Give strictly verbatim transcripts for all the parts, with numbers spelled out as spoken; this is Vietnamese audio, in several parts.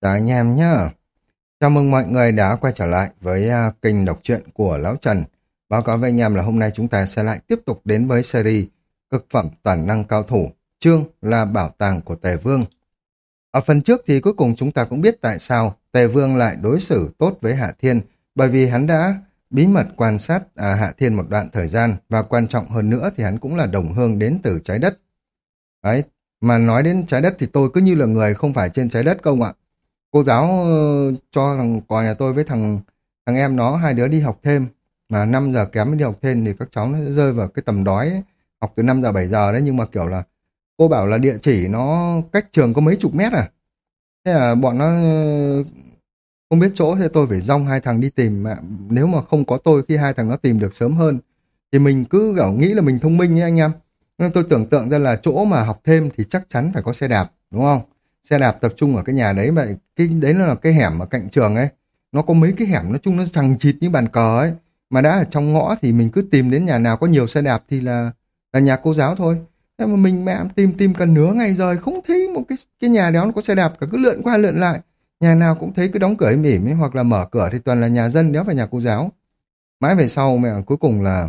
Chào anh em nhá. Chào mừng mọi người đã quay trở lại với à, kênh đọc truyện của Lão Trần. Báo cáo với anh em là hôm nay chúng ta sẽ lại tiếp tục đến với series Cực phẩm toàn năng cao thủ, chương là Bảo tàng của Tề Vương. Ở phần trước thì cuối cùng chúng ta cũng biết tại sao Tề Vương lại đối xử tốt với Hạ Thiên, bởi vì hắn đã bí mật quan sát à, Hạ Thiên một đoạn thời gian, và quan trọng hơn nữa thì hắn cũng là đồng hương đến từ trái đất. Đấy, mà nói đến trái đất thì tôi cứ như là người không phải trên trái đất không ạ. Cô giáo ờ, cho thằng cò nhà tôi với thằng thằng em nó hai đứa đi học thêm, mà năm giờ kém mới đi học thêm thì các cháu nó sẽ rơi vào cái tầm đói ấy. Học từ năm giờ bảy giờ đấy, nhưng mà kiểu là cô bảo là địa chỉ nó cách trường có mấy chục mét à. Thế là bọn nó ờ, không biết chỗ, thế tôi phải dong hai thằng đi tìm, mà nếu mà không có tôi khi hai thằng nó tìm được sớm hơn thì mình cứ kiểu nghĩ là mình thông minh ấy anh em. Nên tôi tưởng tượng ra là chỗ mà học thêm thì chắc chắn phải có xe đạp, đúng không? Xe đạp tập trung ở cái nhà đấy, vậy cái đấy nó là cái hẻm ở cạnh trường ấy. Nó có mấy cái hẻm nói chung nó chằng chịt như bàn cờ ấy. Mà đã ở trong ngõ thì mình cứ tìm đến nhà nào có nhiều xe đạp thì là là nhà cô giáo thôi. Thế mà mình mẹ tìm tìm cần nửa ngày rồi không thấy một cái cái nhà đó nó có xe đạp cả, cứ lượn qua lượn lại. Nhà nào cũng thấy cứ đóng cửa im ỉm ấy, hoặc là mở cửa thì toàn là nhà dân, đéo phải nhà cô giáo. Mãi về sau mẹ cuối cùng là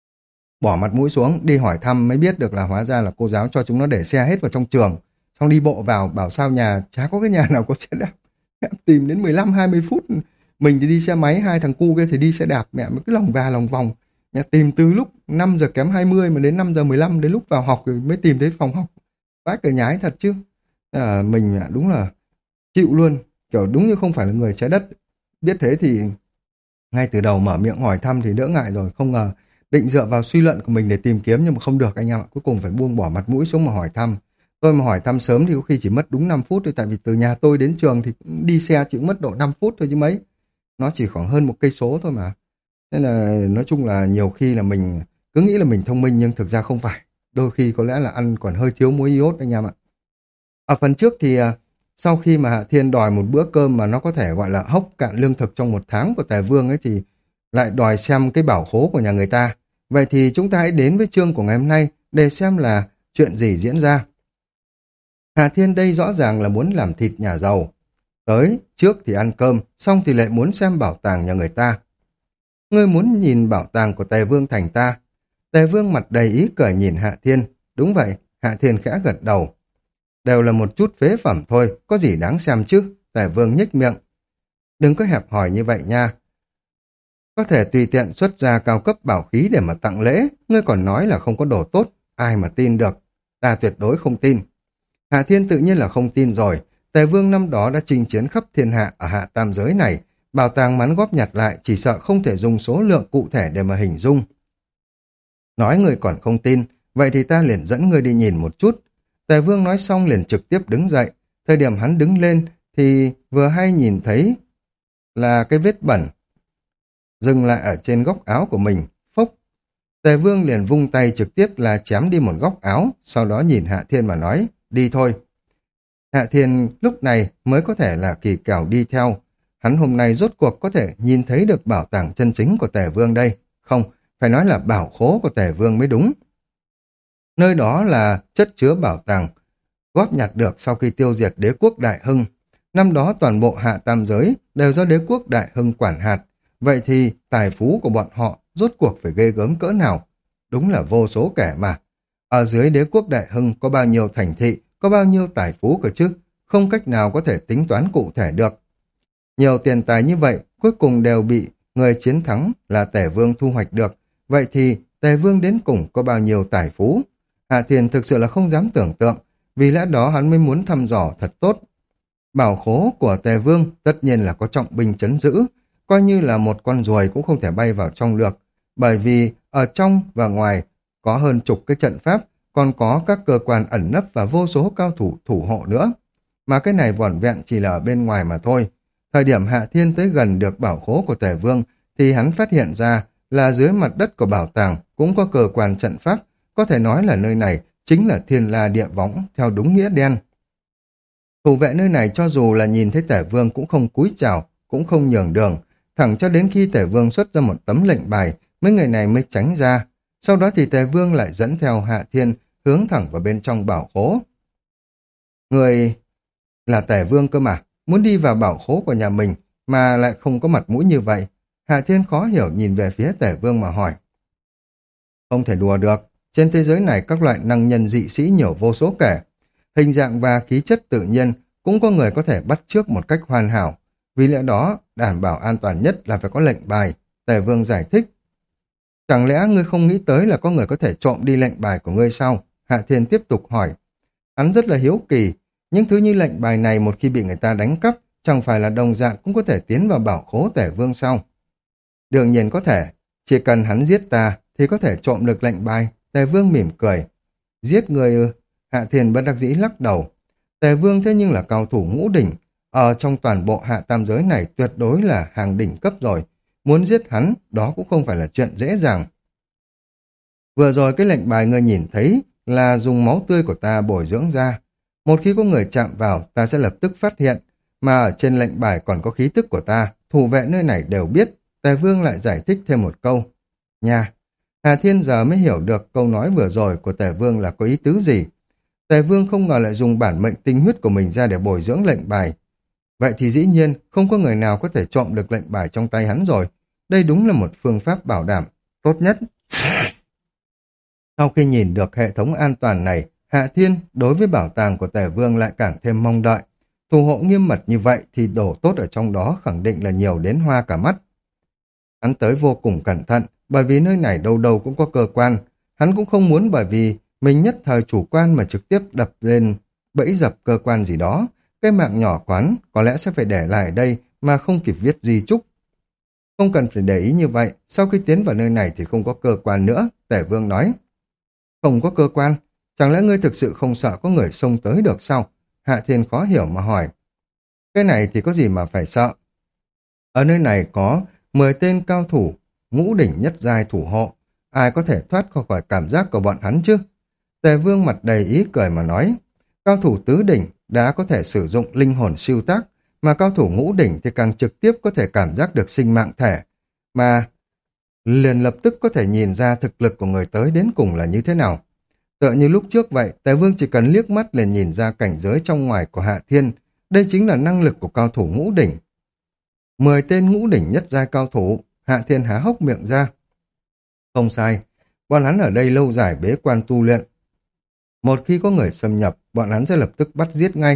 bỏ mặt mũi xuống đi hỏi thăm mới biết được là hóa ra là cô giáo cho chúng nó để xe hết vào trong trường, xong đi bộ vào, bảo sao nhà chả có cái nhà nào có xe đạp. Mẹ tìm đến mười lăm hai mươi phút, mình thì đi xe máy, hai thằng cu kia thì đi xe đạp, mẹ mới cứ lòng va lòng vòng. Mẹ tìm từ lúc năm giờ kém hai mươi mà đến năm giờ mười lăm, đến lúc vào học rồi mới tìm thấy phòng học. Vãi cả nhái thật chứ. À, mình đúng là chịu luôn, kiểu đúng như không phải là người trái đất. Biết thế thì ngay từ đầu mở miệng hỏi thăm thì đỡ ngại rồi, không ngờ định dựa vào suy luận của mình để tìm kiếm nhưng mà không được anh em ạ, cuối cùng phải buông bỏ mặt mũi xuống mà hỏi thăm. Tôi mà hỏi thăm sớm thì có khi chỉ mất đúng năm phút thôi, tại vì từ nhà tôi đến trường thì đi xe chỉ mất độ năm phút thôi chứ mấy. Nó chỉ khoảng hơn một cây số thôi mà. Nên là nói chung là nhiều khi là mình cứ nghĩ là mình thông minh nhưng thực ra không phải. Đôi khi có lẽ là ăn còn hơi thiếu muối iốt anh em ạ. Ở phần trước thì à, sau khi mà Hạ Thiên đòi một bữa cơm mà nó có thể gọi là hốc cạn lương thực trong một tháng của Tề Vương ấy, thì lại đòi xem cái bảo khố của nhà người ta. Vậy thì chúng ta hãy đến với chương của ngày hôm nay để xem là chuyện gì diễn ra. Hạ Thiên đây rõ ràng là muốn làm thịt nhà giàu. Tới, trước thì ăn cơm, xong thì lại muốn xem bảo tàng nhà người ta. Ngươi muốn nhìn bảo tàng của Tề Vương thành ta. Tề Vương mặt đầy ý cười nhìn Hạ Thiên. Đúng vậy, Hạ Thiên khẽ gật đầu. Đều là một chút phế phẩm thôi, có gì đáng xem chứ, Tề Vương nhếch miệng. Đừng có hẹp hòi như vậy nha. Có thể tùy tiện xuất ra cao cấp bảo khí để mà tặng lễ, ngươi còn nói là không có đồ tốt, ai mà tin được, ta tuyệt đối không tin. Hạ Thiên tự nhiên là không tin rồi, Tề Vương năm đó đã chinh chiến khắp thiên hạ ở hạ tam giới này, bảo tàng mắn góp nhặt lại chỉ sợ không thể dùng số lượng cụ thể để mà hình dung. Nói ngươi còn không tin, vậy thì ta liền dẫn ngươi đi nhìn một chút. Tề Vương nói xong liền trực tiếp đứng dậy, thời điểm hắn đứng lên thì vừa hay nhìn thấy là cái vết bẩn dừng lại ở trên góc áo của mình, phốc. Tề Vương liền vung tay trực tiếp là chém đi một góc áo, sau đó nhìn Hạ Thiên mà nói, đi thôi. Hạ Thiên lúc này mới có thể là kỳ kèo đi theo. Hắn hôm nay rốt cuộc có thể nhìn thấy được bảo tàng chân chính của Tề Vương đây. Không, phải nói là bảo khố của Tề Vương mới đúng. Nơi đó là chất chứa bảo tàng góp nhặt được sau khi tiêu diệt đế quốc Đại Hưng. Năm đó toàn bộ hạ tam giới đều do đế quốc Đại Hưng quản hạt. Vậy thì tài phú của bọn họ rốt cuộc phải ghê gớm cỡ nào? Đúng là vô số kẻ mà. Ở dưới đế quốc Đại Hưng có bao nhiêu thành thị, có bao nhiêu tài phú cơ chứ? Không cách nào có thể tính toán cụ thể được. Nhiều tiền tài như vậy cuối cùng đều bị người chiến thắng là Tề Vương thu hoạch được. Vậy thì Tề Vương đến cùng có bao nhiêu tài phú? Hạ Thiên thực sự là không dám tưởng tượng, vì lẽ đó hắn mới muốn thăm dò thật tốt. Bảo khố của Tề Vương tất nhiên là có trọng binh trấn giữ, coi như là một con ruồi cũng không thể bay vào trong được, bởi vì ở trong và ngoài có hơn chục cái trận pháp, còn có các cơ quan ẩn nấp và vô số cao thủ thủ hộ nữa. Mà cái này vỏn vẹn chỉ là ở bên ngoài mà thôi. Thời điểm Hạ Thiên tới gần được bảo khố của Tề Vương, thì hắn phát hiện ra là dưới mặt đất của bảo tàng cũng có cơ quan trận pháp, có thể nói là nơi này chính là thiên la địa võng theo đúng nghĩa đen. Thủ vệ nơi này cho dù là nhìn thấy Tề Vương cũng không cúi chào, cũng không nhường đường, thẳng cho đến khi Tề Vương xuất ra một tấm lệnh bài, mấy người này mới tránh ra. Sau đó thì Tề Vương lại dẫn theo Hạ Thiên hướng thẳng vào bên trong bảo khố. Người là Tề Vương cơ mà, muốn đi vào bảo khố của nhà mình mà lại không có mặt mũi như vậy. Hạ Thiên khó hiểu nhìn về phía Tể Vương mà hỏi. Không thể đùa được, trên thế giới này các loại năng nhân dị sĩ nhiều vô số kể. Hình dạng và khí chất tự nhiên cũng có người có thể bắt chước một cách hoàn hảo. Vì lẽ đó, đảm bảo an toàn nhất là phải có lệnh bài. Tề Vương giải thích. Chẳng lẽ ngươi không nghĩ tới là có người có thể trộm đi lệnh bài của ngươi sao? Hạ Thiên tiếp tục hỏi. Hắn rất là hiếu kỳ, những thứ như lệnh bài này một khi bị người ta đánh cắp, chẳng phải là đồng dạng cũng có thể tiến vào bảo khố Tề Vương sao? Đương nhiên có thể, chỉ cần hắn giết ta thì có thể trộm được lệnh bài. Tề Vương mỉm cười. Giết người ư? Hạ Thiên bất đắc dĩ lắc đầu. Tề Vương thế nhưng là cao thủ ngũ đỉnh, ở trong toàn bộ hạ tam giới này tuyệt đối là hàng đỉnh cấp rồi. Muốn giết hắn, đó cũng không phải là chuyện dễ dàng. Vừa rồi cái lệnh bài ngươi nhìn thấy là dùng máu tươi của ta bồi dưỡng ra. Một khi có người chạm vào, ta sẽ lập tức phát hiện, mà ở trên lệnh bài còn có khí tức của ta, thủ vệ nơi này đều biết. Tề Vương lại giải thích thêm một câu. Nha, Hà Thiên giờ mới hiểu được câu nói vừa rồi của Tề Vương là có ý tứ gì. Tề Vương không ngờ lại dùng bản mệnh tinh huyết của mình ra để bồi dưỡng lệnh bài. Vậy thì dĩ nhiên không có người nào có thể trộm được lệnh bài trong tay hắn rồi. Đây đúng là một phương pháp bảo đảm tốt nhất. Sau khi nhìn được hệ thống an toàn này, Hạ Thiên đối với bảo tàng của Tề Vương lại càng thêm mong đợi. Thủ hộ nghiêm mật như vậy thì đồ tốt ở trong đó khẳng định là nhiều đến hoa cả mắt. Hắn tới vô cùng cẩn thận, bởi vì nơi này đâu đâu cũng có cơ quan. Hắn cũng không muốn bởi vì mình nhất thời chủ quan mà trực tiếp đập lên bẫy dập cơ quan gì đó. Cái mạng nhỏ quán có lẽ sẽ phải để lại ở đây mà không kịp viết di chúc. Không cần phải để ý như vậy, sau khi tiến vào nơi này thì không có cơ quan nữa, Tề Vương nói. Không có cơ quan, chẳng lẽ ngươi thực sự không sợ có người xông tới được sao? Hạ Thiên khó hiểu mà hỏi. Cái này thì có gì mà phải sợ? Ở nơi này có mười tên cao thủ, ngũ đỉnh nhất giai thủ hộ. Ai có thể thoát khỏi cảm giác của bọn hắn chứ? Tề Vương mặt đầy ý cười mà nói. Cao thủ tứ đỉnh đã có thể sử dụng linh hồn siêu tác, mà cao thủ ngũ đỉnh thì càng trực tiếp có thể cảm giác được sinh mạng thể, mà liền lập tức có thể nhìn ra thực lực của người tới đến cùng là như thế nào. Tựa như lúc trước vậy, Tề Vương chỉ cần liếc mắt liền nhìn ra cảnh giới trong ngoài của Hạ Thiên. Đây chính là năng lực của cao thủ ngũ đỉnh. Mười tên ngũ đỉnh nhất giai cao thủ, Hạ Thiên há hốc miệng ra. Không sai, bọn hắn ở đây lâu dài bế quan tu luyện. Một khi có người xâm nhập, bọn hắn sẽ lập tức bắt giết ngay.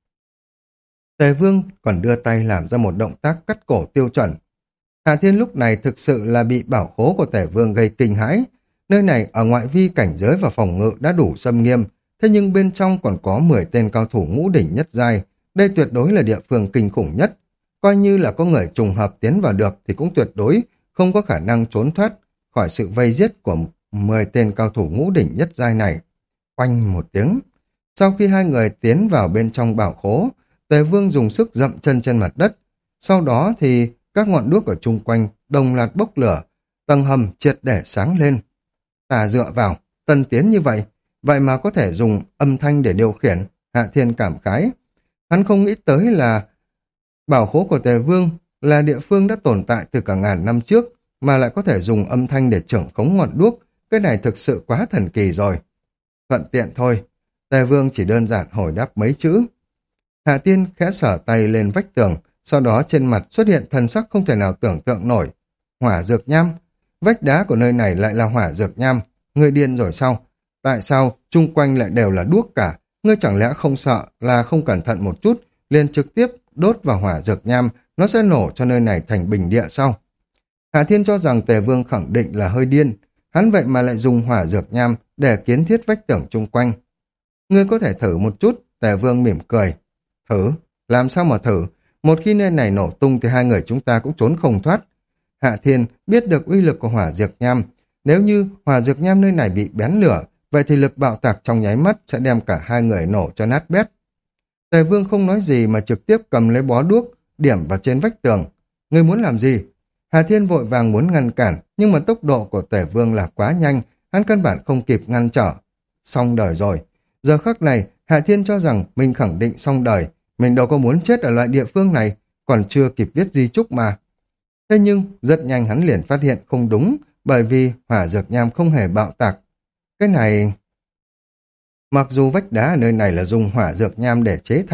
Tề Vương còn đưa tay làm ra một động tác cắt cổ tiêu chuẩn. Hạ Thiên lúc này thực sự là bị bảo khố của Tề Vương gây kinh hãi. Nơi này ở ngoại vi cảnh giới và phòng ngự đã đủ xâm nghiêm, thế nhưng bên trong còn có mười tên cao thủ ngũ đỉnh nhất giai. Đây tuyệt đối là địa phương kinh khủng nhất. Coi như là có người trùng hợp tiến vào được thì cũng tuyệt đối không có khả năng trốn thoát khỏi sự vây giết của mười tên cao thủ ngũ đỉnh nhất giai này. Oanh một tiếng. Sau khi hai người tiến vào bên trong bảo khố, Tề Vương dùng sức dậm chân trên mặt đất. Sau đó thì các ngọn đuốc ở chung quanh đồng loạt bốc lửa, tầng hầm triệt để sáng lên. Ta dựa vào, tân tiến như vậy, vậy mà có thể dùng âm thanh để điều khiển. Hạ Thiên cảm khái. Hắn không nghĩ tới là bảo khố của Tề Vương là địa phương đã tồn tại từ cả ngàn năm trước, mà lại có thể dùng âm thanh để trưởng khống ngọn đuốc. Cái này thực sự quá thần kỳ rồi. Thuận tiện thôi. Tề Vương chỉ đơn giản hồi đáp mấy chữ. Hạ Tiên khẽ sở tay lên vách tường, sau đó trên mặt xuất hiện thần sắc không thể nào tưởng tượng nổi. Hỏa dược nham. Vách đá của nơi này lại là hỏa dược nham. Ngươi điên rồi sao? Tại sao chung quanh lại đều là đuốc cả? Ngươi chẳng lẽ không sợ là không cẩn thận một chút, liền trực tiếp đốt vào hỏa dược nham, nó sẽ nổ cho nơi này thành bình địa sao? Hạ Thiên cho rằng Tề Vương khẳng định là hơi điên. Hắn vậy mà lại dùng hỏa dược nham để kiến thiết vách tường chung quanh. Ngươi có thể thử một chút, Tề Vương mỉm cười. Thử? Làm sao mà thử? Một khi nơi này nổ tung thì hai người chúng ta cũng trốn không thoát. Hạ Thiên biết được uy lực của hỏa dược nham. Nếu như hỏa dược nham nơi này bị bén lửa, vậy thì lực bạo tạc trong nháy mắt sẽ đem cả hai người nổ cho nát bét. Tề Vương không nói gì mà trực tiếp cầm lấy bó đuốc, điểm vào trên vách tường. Ngươi muốn làm gì? Hà Thiên vội vàng muốn ngăn cản, nhưng mà tốc độ của Tề Vương là quá nhanh, hắn căn bản không kịp ngăn trở. Xong đời rồi. Giờ khắc này, Hà Thiên cho rằng mình khẳng định xong đời, mình đâu có muốn chết ở loại địa phương này, còn chưa kịp viết di chúc mà. Thế nhưng, rất nhanh hắn liền phát hiện không đúng, bởi vì hỏa dược nham không hề bạo tạc. Cái này... Mặc dù vách đá ở nơi này là dùng hỏa dược nham để chế thành,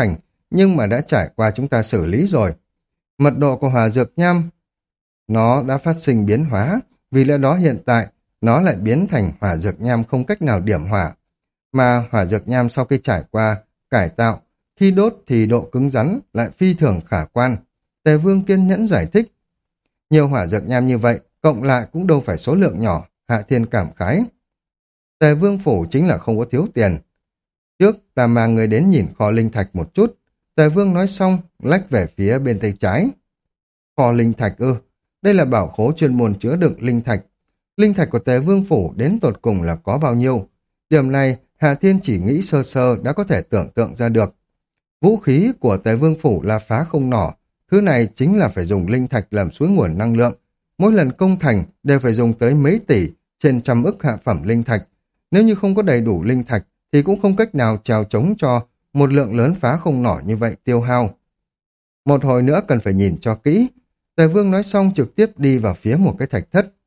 nhưng mà đã trải qua chúng ta xử lý rồi. Mật độ của hỏa dược nham, nó đã phát sinh biến hóa, vì lẽ đó hiện tại nó lại biến thành hỏa dược nham không cách nào điểm hỏa. Mà hỏa dược nham sau khi trải qua cải tạo, khi đốt thì độ cứng rắn lại phi thường khả quan. Tề Vương kiên nhẫn giải thích. Nhiều hỏa dược nham như vậy, cộng lại cũng đâu phải số lượng nhỏ, Hạ Thiên cảm khái. Tề Vương phủ chính là không có thiếu tiền. Trước ta mang người đến nhìn kho linh thạch một chút. Tề Vương nói xong, lách về phía bên tay trái. Kho linh thạch ư, đây là bảo khố chuyên môn chứa đựng linh thạch. Linh thạch của Tề Vương phủ đến tột cùng là có bao nhiêu? Điểm này, Hạ Thiên chỉ nghĩ sơ sơ đã có thể tưởng tượng ra được. Vũ khí của Tề Vương phủ là phá không nỏ, thứ này chính là phải dùng linh thạch làm suối nguồn năng lượng. Mỗi lần công thành đều phải dùng tới mấy tỷ, trên trăm ức hạ phẩm linh thạch. Nếu như không có đầy đủ linh thạch, thì cũng không cách nào chèo chống cho một lượng lớn phá không nỏ như vậy tiêu hao. Một hồi nữa cần phải nhìn cho kỹ. Tề Vương nói xong trực tiếp đi vào phía một cái thạch thất.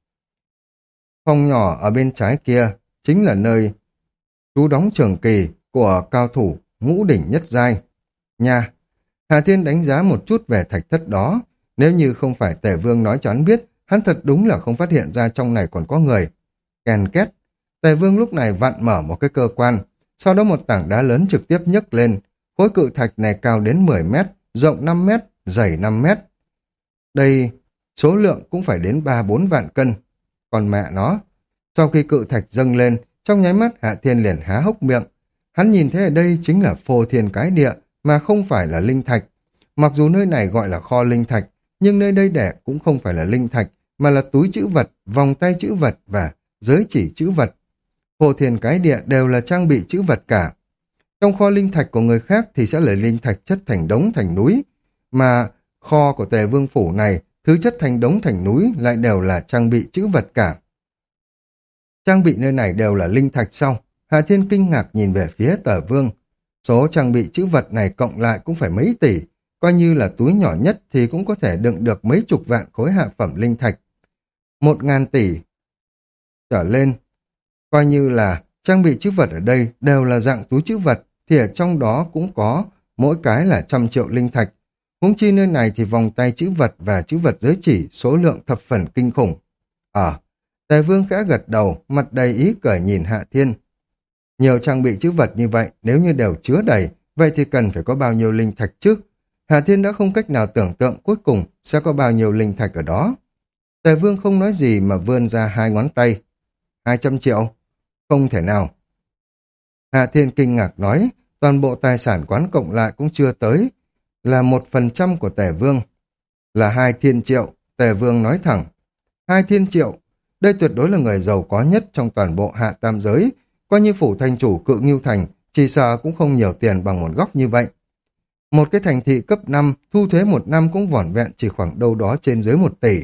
Phòng nhỏ ở bên trái kia chính là nơi trú đóng trường kỳ của cao thủ ngũ đỉnh nhất giai. Nha, Hà Thiên đánh giá một chút về thạch thất đó. Nếu như không phải Tề Vương nói cho hắn biết, hắn thật đúng là không phát hiện ra trong này còn có người. Kèn két, Tề Vương lúc này vặn mở một cái cơ quan, sau đó một tảng đá lớn trực tiếp nhấc lên. Khối cự thạch này cao đến mười mét, rộng năm mét, dày năm mét. Đây, số lượng cũng phải đến ba bốn vạn cân. Còn mẹ nó, sau khi cự thạch dâng lên, trong nháy mắt Hạ Thiên liền há hốc miệng. Hắn nhìn thấy ở đây chính là phô thiên cái địa, mà không phải là linh thạch. Mặc dù nơi này gọi là kho linh thạch, nhưng nơi đây để cũng không phải là linh thạch, mà là túi trữ vật, vòng tay trữ vật và giới chỉ trữ vật. Phô thiên cái địa đều là trang bị trữ vật cả. Trong kho linh thạch của người khác thì sẽ là linh thạch chất thành đống thành núi, mà kho của Tề Vương phủ này, thứ chất thành đống thành núi lại đều là trang bị trữ vật cả. Trang bị nơi này đều là linh thạch sau. Hạ Thiên kinh ngạc nhìn về phía Tề Vương. Số trang bị trữ vật này cộng lại cũng phải mấy tỷ, coi như là túi nhỏ nhất thì cũng có thể đựng được mấy chục vạn khối hạ phẩm linh thạch. Một ngàn tỷ trở lên, coi như là trang bị trữ vật ở đây đều là dạng túi trữ vật, thì ở trong đó cũng có mỗi cái là trăm triệu linh thạch. Huống chi nơi này thì vòng tay trữ vật và trữ vật giới chỉ số lượng thập phần kinh khủng. Ờ, Tề Vương khẽ gật đầu, mặt đầy ý cười nhìn Hạ Thiên. Nhiều trang bị trữ vật như vậy, nếu như đều chứa đầy, vậy thì cần phải có bao nhiêu linh thạch chứ? Hạ Thiên đã không cách nào tưởng tượng cuối cùng sẽ có bao nhiêu linh thạch ở đó. Tề Vương không nói gì mà vươn ra hai ngón tay. Hai trăm triệu? Không thể nào. Hạ Thiên kinh ngạc nói, toàn bộ tài sản quán cộng lại cũng chưa tới, là một phần trăm của Tề Vương. Là hai thiên triệu, Tề Vương nói thẳng. Hai thiên triệu, đây tuyệt đối là người giàu có nhất trong toàn bộ hạ tam giới, coi như phủ thành chủ Cự Ngưu Thành, chỉ sợ cũng không nhiều tiền bằng một góc như vậy. Một cái thành thị cấp năm, thu thuế một năm cũng vỏn vẹn chỉ khoảng đâu đó trên dưới một tỷ.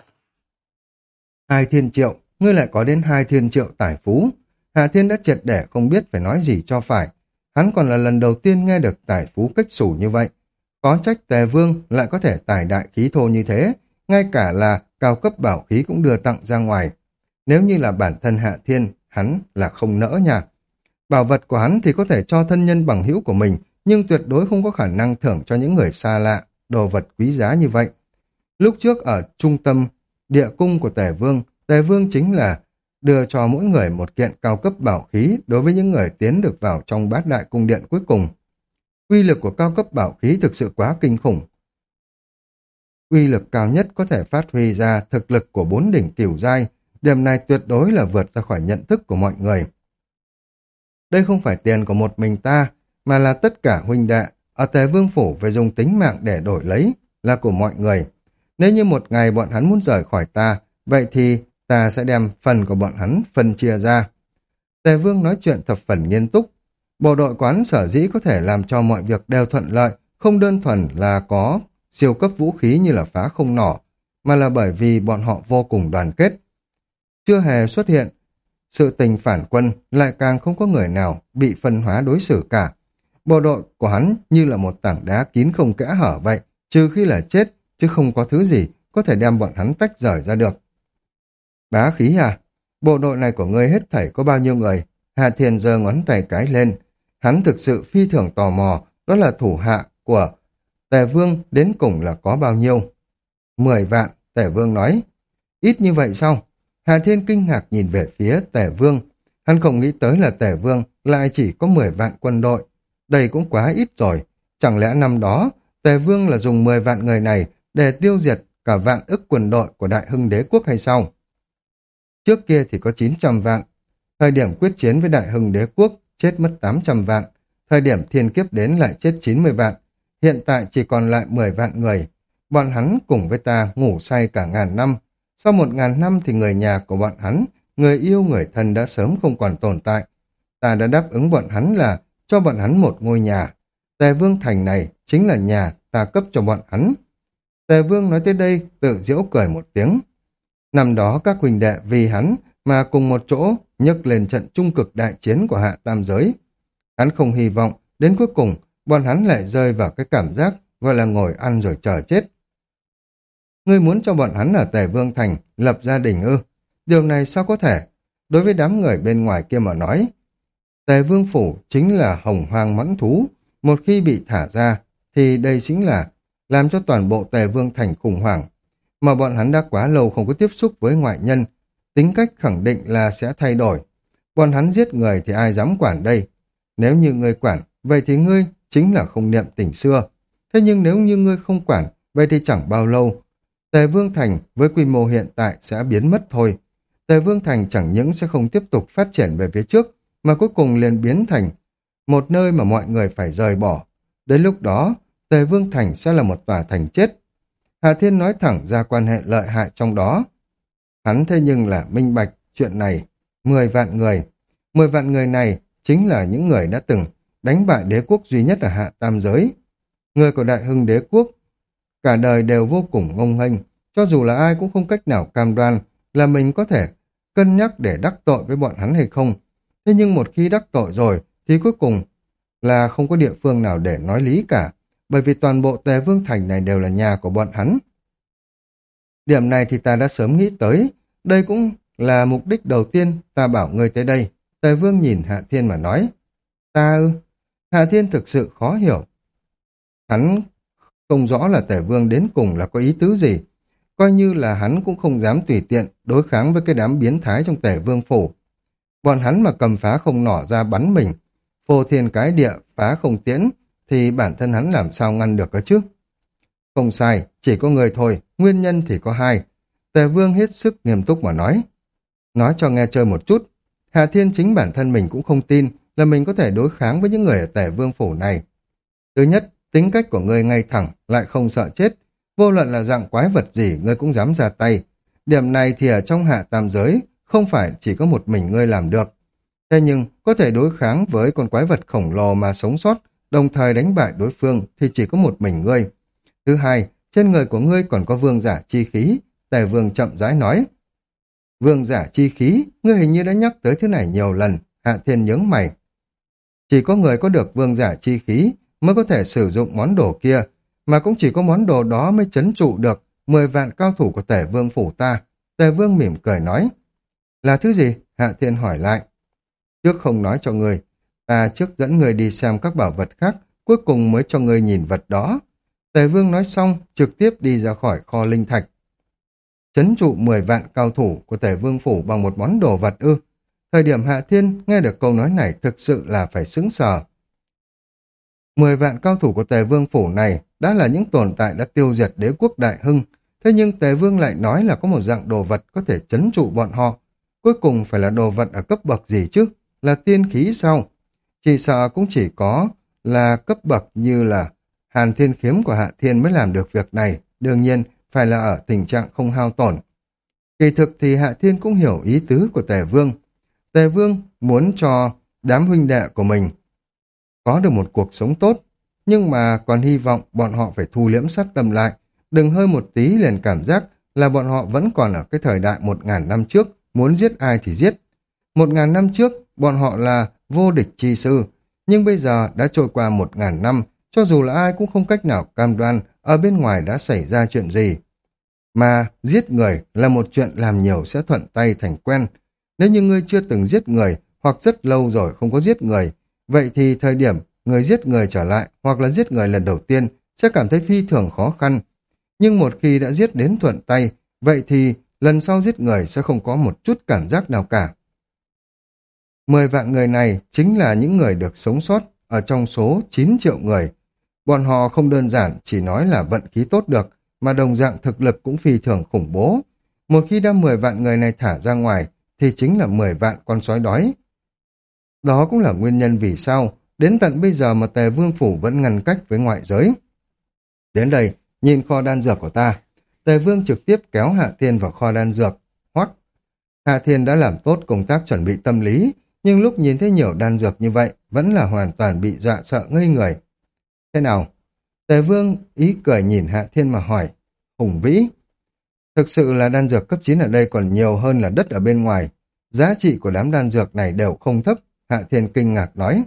Hai thiên triệu, ngươi lại có đến hai thiên triệu tài phú. Hạ Thiên đã triệt để không biết phải nói gì cho phải. Hắn còn là lần đầu tiên nghe được tài phú cách xù như vậy. Có trách Tề Vương lại có thể tài đại khí thô như thế, ngay cả là cao cấp bảo khí cũng đưa tặng ra ngoài. Nếu như là bản thân Hạ Thiên, hắn là không nỡ nha. Bảo vật của hắn thì có thể cho thân nhân bằng hữu của mình, nhưng tuyệt đối không có khả năng thưởng cho những người xa lạ, đồ vật quý giá như vậy. Lúc trước ở trung tâm địa cung của Tề Vương, Tề Vương chính là đưa cho mỗi người một kiện cao cấp bảo khí đối với những người tiến được vào trong bát đại cung điện cuối cùng. Uy lực của cao cấp bảo khí thực sự quá kinh khủng. Uy lực cao nhất có thể phát huy ra thực lực của bốn đỉnh cửu giai, điểm này tuyệt đối là vượt ra khỏi nhận thức của mọi người. Đây không phải tiền của một mình ta, mà là tất cả huynh đệ, ở Tề Vương phủ phải dùng tính mạng để đổi lấy, là của mọi người. Nếu như một ngày bọn hắn muốn rời khỏi ta, vậy thì ta sẽ đem phần của bọn hắn phân chia ra. Tề Vương nói chuyện thập phần nghiêm túc. Bộ đội quán sở dĩ có thể làm cho mọi việc đều thuận lợi, không đơn thuần là có siêu cấp vũ khí như là phá không nỏ, mà là bởi vì bọn họ vô cùng đoàn kết. Chưa hề xuất hiện sự tình phản quân, lại càng không có người nào bị phân hóa đối xử cả. Bộ đội của hắn như là một tảng đá kín không kẽ hở vậy, trừ khi là chết, chứ không có thứ gì có thể đem bọn hắn tách rời ra được. Bá khí à? Bộ đội này của ngươi hết thảy có bao nhiêu người? Hạ Thiên giơ ngón tay cái lên. Hắn thực sự phi thường tò mò, đó là thủ hạ của Tề Vương đến cùng là có bao nhiêu? Mười vạn, Tề Vương nói. Ít như vậy sao? Hà Thiên kinh ngạc nhìn về phía Tề Vương. Hắn không nghĩ tới là Tề Vương lại chỉ có mười vạn quân đội. Đây cũng quá ít rồi. Chẳng lẽ năm đó Tề Vương là dùng mười vạn người này để tiêu diệt cả vạn ức quân đội của Đại Hưng Đế quốc hay sao? Trước kia thì có chín trăm vạn. Thời điểm quyết chiến với Đại Hưng Đế quốc chết mất tám trăm vạn. Thời điểm thiên kiếp đến lại chết chín mươi vạn. Hiện tại chỉ còn lại mười vạn người. Bọn hắn cùng với ta ngủ say cả ngàn năm. Sau một ngàn năm thì người nhà của bọn hắn, người yêu người thân đã sớm không còn tồn tại. Ta đã đáp ứng bọn hắn là cho bọn hắn một ngôi nhà. Tề Vương Thành này chính là nhà ta cấp cho bọn hắn. Tề Vương nói tới đây tự giễu cười một tiếng. Năm đó các huynh đệ vì hắn mà cùng một chỗ nhấc lên trận trung cực đại chiến của hạ tam giới. Hắn không hy vọng đến cuối cùng bọn hắn lại rơi vào cái cảm giác gọi là ngồi ăn rồi chờ chết. Ngươi muốn cho bọn hắn ở Tề Vương Thành lập gia đình ư? Điều này sao có thể? Đối với đám người bên ngoài kia mà nói, Tề Vương Phủ chính là hồng hoang mãnh thú. Một khi bị thả ra, thì đây chính là làm cho toàn bộ Tề Vương Thành khủng hoảng. Mà bọn hắn đã quá lâu không có tiếp xúc với ngoại nhân, tính cách khẳng định là sẽ thay đổi. Bọn hắn giết người thì ai dám quản đây? Nếu như ngươi quản, vậy thì ngươi chính là không niệm tình xưa. Thế nhưng nếu như ngươi không quản, vậy thì chẳng bao lâu Tề Vương Thành với quy mô hiện tại sẽ biến mất thôi. Tề Vương Thành chẳng những sẽ không tiếp tục phát triển về phía trước, mà cuối cùng liền biến thành một nơi mà mọi người phải rời bỏ. Đến lúc đó, Tề Vương Thành sẽ là một tòa thành chết. Hạ Thiên nói thẳng ra quan hệ lợi hại trong đó. Hắn thế nhưng là minh bạch chuyện này. Mười vạn người. Mười vạn người này chính là những người đã từng đánh bại đế quốc duy nhất ở hạ tam giới. Người của Đại Hưng Đế quốc cả đời đều vô cùng ngông nghênh, cho dù là ai cũng không cách nào cam đoan là mình có thể cân nhắc để đắc tội với bọn hắn hay không. Thế nhưng một khi đắc tội rồi thì cuối cùng là không có địa phương nào để nói lý cả, bởi vì toàn bộ Tề Vương Thành này đều là nhà của bọn hắn. Điểm này thì ta đã sớm nghĩ tới, đây cũng là mục đích đầu tiên ta bảo ngươi tới đây. Tề Vương nhìn Hạ Thiên mà nói. Ta ư? Hạ Thiên thực sự khó hiểu. Hắn không rõ là Tề Vương đến cùng là có ý tứ gì. Coi như là hắn cũng không dám tùy tiện đối kháng với cái đám biến thái trong Tề Vương Phủ. Bọn hắn mà cầm phá không nỏ ra bắn mình, phô thiên cái địa, phá không tiễn, thì bản thân hắn làm sao ngăn được cơ chứ? Không sai, chỉ có người thôi, nguyên nhân thì có hai. Tề Vương hết sức nghiêm túc mà nói. Nói cho nghe chơi một chút, Hạ Thiên chính bản thân mình cũng không tin là mình có thể đối kháng với những người ở Tề Vương Phủ này. Thứ nhất, tính cách của ngươi ngay thẳng, lại không sợ chết. Vô luận là dạng quái vật gì, ngươi cũng dám ra tay. Điểm này thì ở trong hạ tam giới, không phải chỉ có một mình ngươi làm được. Thế nhưng, có thể đối kháng với con quái vật khổng lồ mà sống sót, đồng thời đánh bại đối phương thì chỉ có một mình ngươi. Thứ hai, trên người của ngươi còn có vương giả chi khí. Tề Vương chậm rãi nói. Vương giả chi khí, ngươi hình như đã nhắc tới thứ này nhiều lần. Hạ Thiên nhướng mày. Chỉ có người có được vương giả chi khí mới có thể sử dụng món đồ kia, mà cũng chỉ có món đồ đó mới trấn trụ được mười vạn cao thủ của Tề Vương Phủ ta. Tề Vương mỉm cười nói. Là thứ gì? Hạ Thiên hỏi lại. Trước không nói cho người, ta trước dẫn người đi xem các bảo vật khác, cuối cùng mới cho người nhìn vật đó. Tề Vương nói xong, trực tiếp đi ra khỏi kho linh thạch. Trấn trụ mười vạn cao thủ của Tề Vương Phủ bằng một món đồ vật ư? Thời điểm Hạ Thiên nghe được câu nói này thực sự là phải sững sờ. Mười vạn cao thủ của Tề Vương Phủ này đã là những tồn tại đã tiêu diệt đế quốc Đại Hưng, thế nhưng Tề Vương lại nói là có một dạng đồ vật có thể trấn trụ bọn họ. Cuối cùng phải là đồ vật ở cấp bậc gì chứ? Là tiên khí sao? Chỉ sợ cũng chỉ có là cấp bậc như là Hàn Thiên Khiếm của Hạ Thiên mới làm được việc này, đương nhiên phải là ở tình trạng không hao tổn. Kỳ thực thì Hạ Thiên cũng hiểu ý tứ của Tề Vương. Tề Vương muốn cho đám huynh đệ của mình có được một cuộc sống tốt, nhưng mà còn hy vọng bọn họ phải thu liễm sát tâm lại, đừng hơi một tí liền cảm giác là bọn họ vẫn còn ở cái thời đại một ngàn năm trước, muốn giết ai thì giết. Một ngàn năm trước, bọn họ là vô địch chi sư, nhưng bây giờ đã trôi qua một ngàn năm, cho dù là ai cũng không cách nào cam đoan ở bên ngoài đã xảy ra chuyện gì. Mà giết người là một chuyện làm nhiều sẽ thuận tay thành quen. Nếu như ngươi chưa từng giết người, hoặc rất lâu rồi không có giết người, vậy thì thời điểm người giết người trở lại hoặc là giết người lần đầu tiên sẽ cảm thấy phi thường khó khăn. Nhưng một khi đã giết đến thuận tay, vậy thì lần sau giết người sẽ không có một chút cảm giác nào cả. Mười vạn người này chính là những người được sống sót ở trong số chín triệu người. Bọn họ không đơn giản chỉ nói là vận khí tốt được, mà đồng dạng thực lực cũng phi thường khủng bố. Một khi đem mười vạn người này thả ra ngoài, thì chính là mười vạn con sói đói. Đó cũng là nguyên nhân vì sao, đến tận bây giờ mà Tề Vương Phủ vẫn ngăn cách với ngoại giới. Đến đây, nhìn kho đan dược của ta. Tề Vương trực tiếp kéo Hạ Thiên vào kho đan dược. Hoắc. Hạ Thiên đã làm tốt công tác chuẩn bị tâm lý, nhưng lúc nhìn thấy nhiều đan dược như vậy, vẫn là hoàn toàn bị dọa sợ ngây người. Thế nào? Tề Vương ý cười nhìn Hạ Thiên mà hỏi. Hùng vĩ. Thực sự là đan dược cấp chín ở đây còn nhiều hơn là đất ở bên ngoài. Giá trị của đám đan dược này đều không thấp, Hạ Thiên kinh ngạc nói.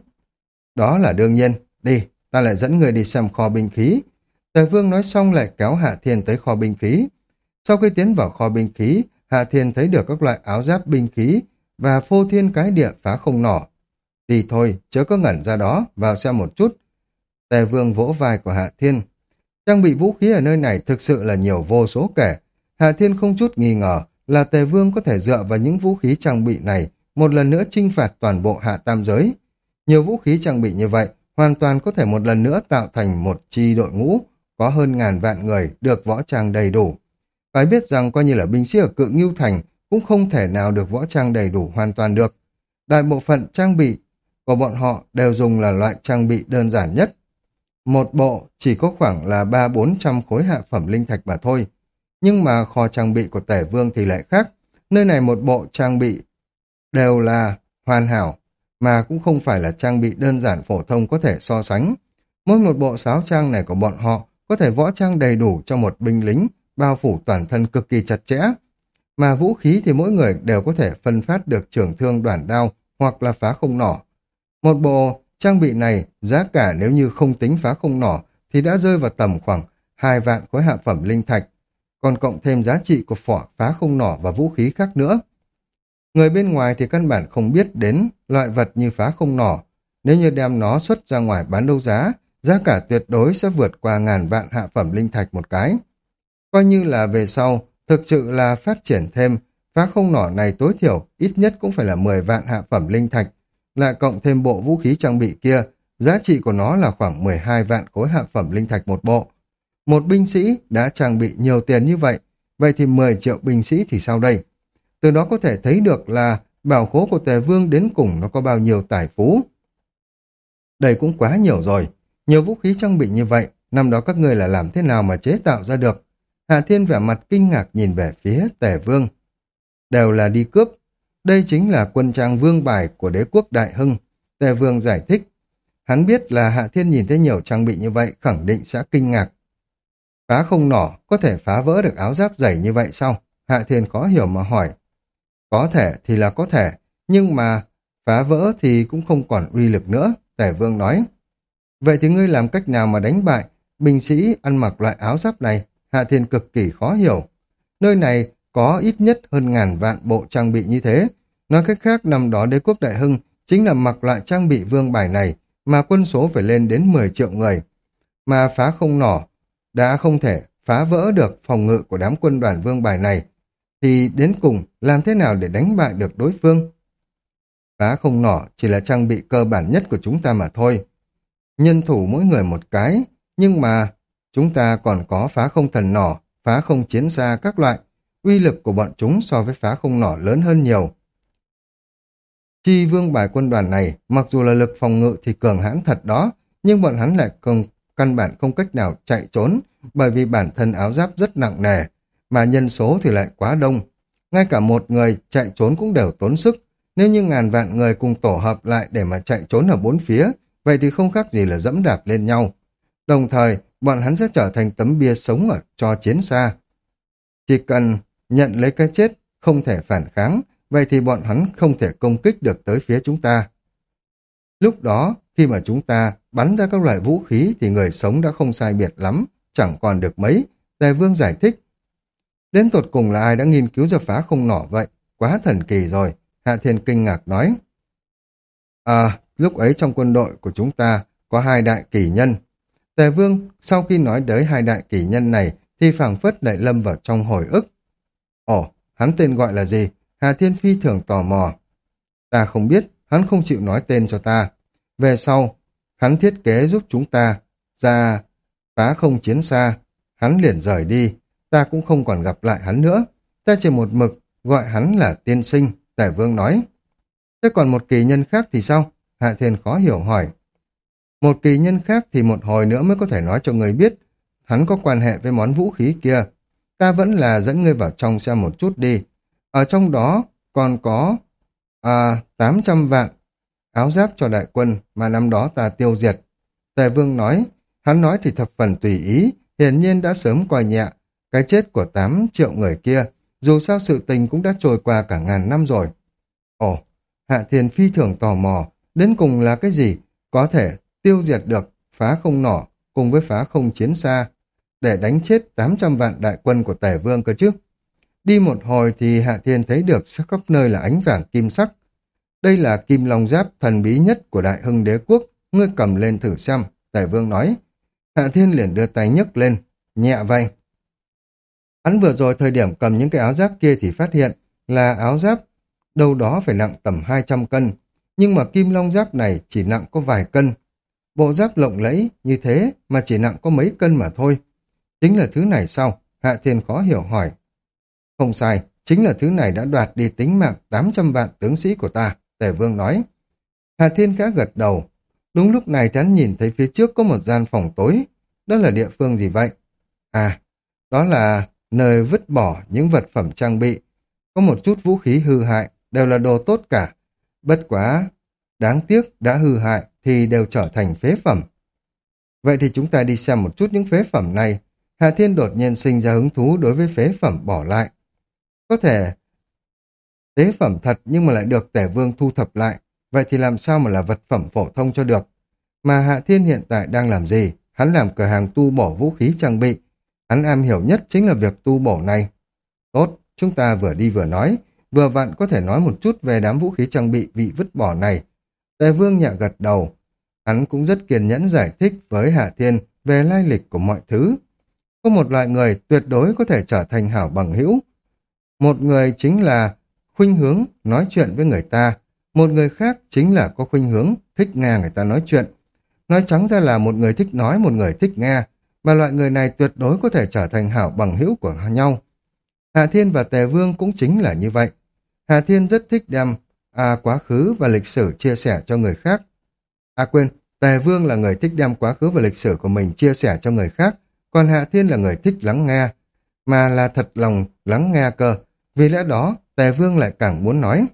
Đó là đương nhiên. Đi, ta lại dẫn người đi xem kho binh khí. Tề Vương nói xong lại kéo Hạ Thiên tới kho binh khí. Sau khi tiến vào kho binh khí, Hạ Thiên thấy được các loại áo giáp binh khí và phô thiên cái địa phá không nỏ. Đi thôi, chớ có ngẩn ra đó, vào xem một chút. Tề Vương vỗ vai của Hạ Thiên. Trang bị vũ khí ở nơi này thực sự là nhiều vô số kể. Hạ Thiên không chút nghi ngờ là Tề Vương có thể dựa vào những vũ khí trang bị này một lần nữa chinh phạt toàn bộ Hạ Tam giới. Nhiều vũ khí trang bị như vậy hoàn toàn có thể một lần nữa tạo thành một chi đội ngũ có hơn ngàn vạn người được võ trang đầy đủ. Phải biết rằng coi như là binh sĩ ở Cự Ngưu Thành cũng không thể nào được võ trang đầy đủ hoàn toàn được. Đại bộ phận trang bị của bọn họ đều dùng là loại trang bị đơn giản nhất. Một bộ chỉ có khoảng là ba bốn trăm khối hạ phẩm linh thạch mà thôi. Nhưng mà kho trang bị của Tề Vương thì lại khác. Nơi này một bộ trang bị đều là hoàn hảo, mà cũng không phải là trang bị đơn giản phổ thông có thể so sánh. Mỗi một bộ sáo trang này của bọn họ có thể võ trang đầy đủ cho một binh lính, bao phủ toàn thân cực kỳ chặt chẽ. Mà vũ khí thì mỗi người đều có thể phân phát được trường thương đoản đao hoặc là phá không nỏ. Một bộ trang bị này, giá cả nếu như không tính phá không nỏ thì đã rơi vào tầm khoảng hai vạn khối hạ phẩm linh thạch, còn cộng thêm giá trị của phỏ phá không nỏ và vũ khí khác nữa. Người bên ngoài thì căn bản không biết đến loại vật như phá không nỏ. Nếu như đem nó xuất ra ngoài bán đấu giá, giá cả tuyệt đối sẽ vượt qua ngàn vạn hạ phẩm linh thạch một cái. Coi như là về sau, thực sự là phát triển thêm, phá không nỏ này tối thiểu ít nhất cũng phải là mười vạn hạ phẩm linh thạch, lại cộng thêm bộ vũ khí trang bị kia, giá trị của nó là khoảng mười hai vạn khối hạ phẩm linh thạch một bộ. Một binh sĩ đã trang bị nhiều tiền như vậy, vậy thì mười triệu binh sĩ thì sao đây? Từ đó có thể thấy được là bảo khố của Tề Vương đến cùng nó có bao nhiêu tài phú. Đây cũng quá nhiều rồi, nhiều vũ khí trang bị như vậy, năm đó các ngươi là làm thế nào mà chế tạo ra được? Hạ Thiên vẻ mặt kinh ngạc nhìn về phía Tề Vương. Đều là đi cướp. Đây chính là quân trang vương bài của đế quốc Đại Hưng. Tề Vương giải thích. Hắn biết là Hạ Thiên nhìn thấy nhiều trang bị như vậy khẳng định sẽ kinh ngạc. Phá không nỏ có thể phá vỡ được áo giáp dày như vậy sao? Hạ Thiên khó hiểu mà hỏi. Có thể thì là có thể, nhưng mà phá vỡ thì cũng không còn uy lực nữa, Tề Vương nói. Vậy thì ngươi làm cách nào mà đánh bại binh sĩ ăn mặc loại áo giáp này? Hạ Thiên cực kỳ khó hiểu. Nơi này có ít nhất hơn ngàn vạn bộ trang bị như thế. Nói cách khác, năm đó đế quốc Đại Hưng chính là mặc loại trang bị vương bài này mà quân số phải lên đến mười triệu người. Mà phá không nỏ đã không thể phá vỡ được phòng ngự của đám quân đoàn vương bài này, thì đến cùng làm thế nào để đánh bại được đối phương? Phá không nỏ chỉ là trang bị cơ bản nhất của chúng ta mà thôi. Nhân thủ mỗi người một cái, nhưng mà chúng ta còn có phá không thần nỏ, phá không chiến xa các loại. Uy lực của bọn chúng so với phá không nỏ lớn hơn nhiều. Chi vương bài quân đoàn này, mặc dù là lực phòng ngự thì cường hãn thật đó, nhưng bọn hắn lại không, căn bản không cách nào chạy trốn, bởi vì bản thân áo giáp rất nặng nề, mà nhân số thì lại quá đông. Ngay cả một người chạy trốn cũng đều tốn sức. Nếu như ngàn vạn người cùng tổ hợp lại để mà chạy trốn ở bốn phía, vậy thì không khác gì là dẫm đạp lên nhau. Đồng thời, bọn hắn sẽ trở thành tấm bia sống ở cho chiến xa. Chỉ cần nhận lấy cái chết, không thể phản kháng, vậy thì bọn hắn không thể công kích được tới phía chúng ta. Lúc đó, khi mà chúng ta bắn ra các loại vũ khí thì người sống đã không sai biệt lắm, chẳng còn được mấy, Tề Vương giải thích. Đến tột cùng là ai đã nghiên cứu ra phá không nỏ vậy? Quá thần kỳ rồi, Hạ Thiên kinh ngạc nói. À, lúc ấy trong quân đội của chúng ta có hai đại kỳ nhân. Tề Vương sau khi nói tới hai đại kỳ nhân này thì phảng phất lại lâm vào trong hồi ức. Ồ, hắn tên gọi là gì? Hà Thiên phi thường tò mò. Ta không biết, hắn không chịu nói tên cho ta. Về sau, hắn thiết kế giúp chúng ta ra phá không chiến xa. Hắn liền rời đi, ta cũng không còn gặp lại hắn nữa. Ta chỉ một mực gọi hắn là tiên sinh, Tề Vương nói. Thế còn một kỳ nhân khác thì sao? Hạ Thiên khó hiểu hỏi. Một kỳ nhân khác thì một hồi nữa mới có thể nói cho người biết hắn có quan hệ với món vũ khí kia. Ta vẫn là dẫn ngươi vào trong xem một chút đi. Ở trong đó còn có à, tám trăm vạn áo giáp cho đại quân mà năm đó ta tiêu diệt. Tề Vương nói, hắn nói thì thập phần tùy ý, hiển nhiên đã sớm coi nhẹ cái chết của tám triệu người kia, dù sao sự tình cũng đã trôi qua cả ngàn năm rồi. Ồ, Hạ Thiên phi thường tò mò, đến cùng là cái gì có thể tiêu diệt được phá không nỏ cùng với phá không chiến xa để đánh chết tám trăm vạn đại quân của Tề Vương cơ chứ. Đi một hồi thì Hạ Thiên thấy được sắc khắp nơi là ánh vàng kim sắc. Đây là kim long giáp thần bí nhất của Đại Hưng Đế quốc, ngươi cầm lên thử xem, Tề Vương nói. Hạ Thiên liền đưa tay nhấc lên, nhẹ vậy. Hắn vừa rồi thời điểm cầm những cái áo giáp kia thì phát hiện là áo giáp đâu đó phải nặng tầm hai trăm cân, nhưng mà kim long giáp này chỉ nặng có vài cân. Bộ giáp lộng lẫy như thế mà chỉ nặng có mấy cân mà thôi. Chính là thứ này sao? Hạ Thiên khó hiểu hỏi. Không sai, chính là thứ này đã đoạt đi tính mạng tám trăm vạn tướng sĩ của ta, Tề Vương nói. Hạ Thiên khẽ gật đầu. Đúng lúc này hắn nhìn thấy phía trước có một gian phòng tối. Đó là địa phương gì vậy? À, đó là nơi vứt bỏ những vật phẩm trang bị. Có một chút vũ khí hư hại, đều là đồ tốt cả. Bất quá, đáng tiếc đã hư hại thì đều trở thành phế phẩm. Vậy thì chúng ta đi xem một chút những phế phẩm này. Hà Thiên đột nhiên sinh ra hứng thú đối với phế phẩm bỏ lại. Có thể phế phẩm thật nhưng mà lại được Tề Vương thu thập lại. Vậy thì làm sao mà là vật phẩm phổ thông cho được? Mà Hạ Thiên hiện tại đang làm gì? Hắn làm cửa hàng tu bổ vũ khí trang bị. Hắn am hiểu nhất chính là việc tu bổ này. Tốt, chúng ta vừa đi vừa nói. Vừa vặn có thể nói một chút về đám vũ khí trang bị bị vứt bỏ này. Tề Vương nhẹ gật đầu. Hắn cũng rất kiên nhẫn giải thích với Hạ Thiên về lai lịch của mọi thứ. Có một loại người tuyệt đối có thể trở thành hảo bằng hữu. Một người chính là khuynh hướng nói chuyện với người ta. Một người khác chính là có khuynh hướng thích nghe người ta nói chuyện. Nói trắng ra là một người thích nói, một người thích nghe. Mà loại người này tuyệt đối có thể trở thành hảo bằng hữu của nhau. Hạ Thiên và Tề Vương cũng chính là như vậy. Hạ Thiên rất thích đem à, quá khứ và lịch sử chia sẻ cho người khác. À quên, Tề Vương là người thích đem quá khứ và lịch sử của mình chia sẻ cho người khác, còn Hạ Thiên là người thích lắng nghe, mà là thật lòng lắng nghe cơ. Vì lẽ đó, Tề Vương lại càng muốn nói.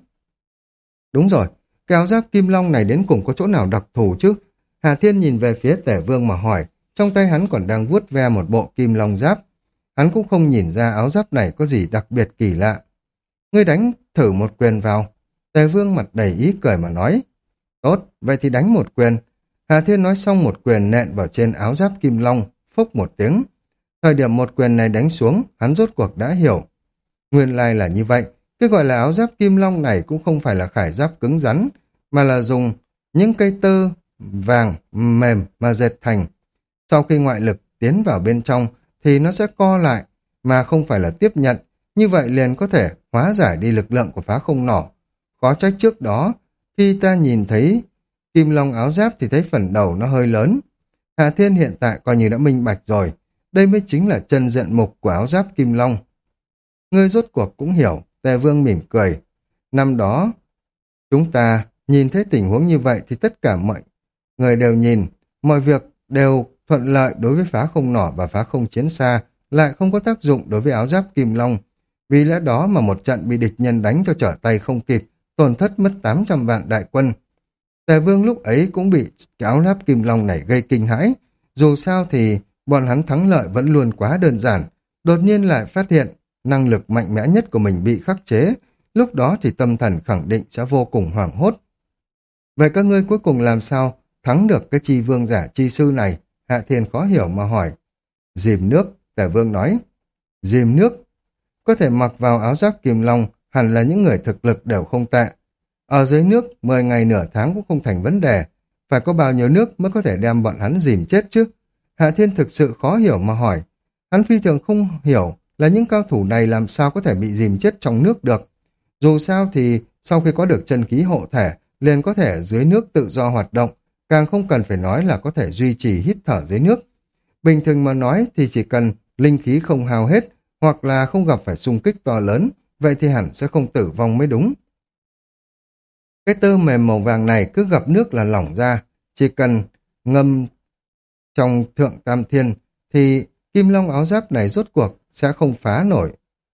Đúng rồi, cái áo giáp kim long này đến cùng có chỗ nào đặc thù chứ? Hạ Thiên nhìn về phía Tề Vương mà hỏi, trong tay hắn còn đang vuốt ve một bộ kim long giáp. Hắn cũng không nhìn ra áo giáp này có gì đặc biệt kỳ lạ. Ngươi đánh thử một quyền vào. Tề Vương mặt đầy ý cười mà nói. Tốt, vậy thì đánh một quyền. Hà Thiên nói xong một quyền nện vào trên áo giáp kim long, phốc một tiếng. Thời điểm một quyền này đánh xuống, hắn rốt cuộc đã hiểu. Nguyên lai là như vậy, cái gọi là áo giáp kim long này cũng không phải là khải giáp cứng rắn, mà là dùng những cây tơ vàng mềm mà dệt thành. Sau khi ngoại lực tiến vào bên trong thì nó sẽ co lại, mà không phải là tiếp nhận. Như vậy liền có thể hóa giải đi lực lượng của phá không nỏ. Có trách trước đó, khi ta nhìn thấy kim long áo giáp thì thấy phần đầu nó hơi lớn. Hà Thiên hiện tại coi như đã minh bạch rồi. Đây mới chính là chân diện mục của áo giáp kim long. Ngươi rốt cuộc cũng hiểu, Tề Vương mỉm cười. Năm đó, chúng ta nhìn thấy tình huống như vậy thì tất cả mọi người đều nhìn, mọi việc đều thuận lợi đối với phá không nỏ và phá không chiến xa, lại không có tác dụng đối với áo giáp kim long. Vì lẽ đó mà một trận bị địch nhân đánh cho trở tay không kịp, tổn thất mất tám trăm vạn đại quân. Tề Vương lúc ấy cũng bị cái áo giáp kim long này gây kinh hãi. Dù sao thì bọn hắn thắng lợi vẫn luôn quá đơn giản. Đột nhiên lại phát hiện năng lực mạnh mẽ nhất của mình bị khắc chế. Lúc đó thì tâm thần khẳng định sẽ vô cùng hoảng hốt. Vậy các ngươi cuối cùng làm sao thắng được cái chi vương giả chi sư này? Hạ Thiên khó hiểu mà hỏi. Dìm nước, Tề Vương nói. Dìm nước? Có thể mặc vào áo giáp kim long hẳn là những người thực lực đều không tệ. Ở dưới nước, mười ngày nửa tháng cũng không thành vấn đề. phải có bao nhiêu nước mới có thể đem bọn hắn dìm chết chứ? Hạ Thiên thực sự khó hiểu mà hỏi. Hắn phi thường không hiểu là những cao thủ này làm sao có thể bị dìm chết trong nước được. Dù sao thì sau khi có được chân khí hộ thể, liền có thể dưới nước tự do hoạt động, càng không cần phải nói là có thể duy trì hít thở dưới nước. Bình thường mà nói thì chỉ cần linh khí không hao hết, hoặc là không gặp phải xung kích to lớn, vậy thì hẳn sẽ không tử vong mới đúng. Cái tơ mềm màu vàng này cứ gặp nước là lỏng ra, chỉ cần ngâm trong thượng tam thiên thì kim long áo giáp này rốt cuộc sẽ không phá nổi,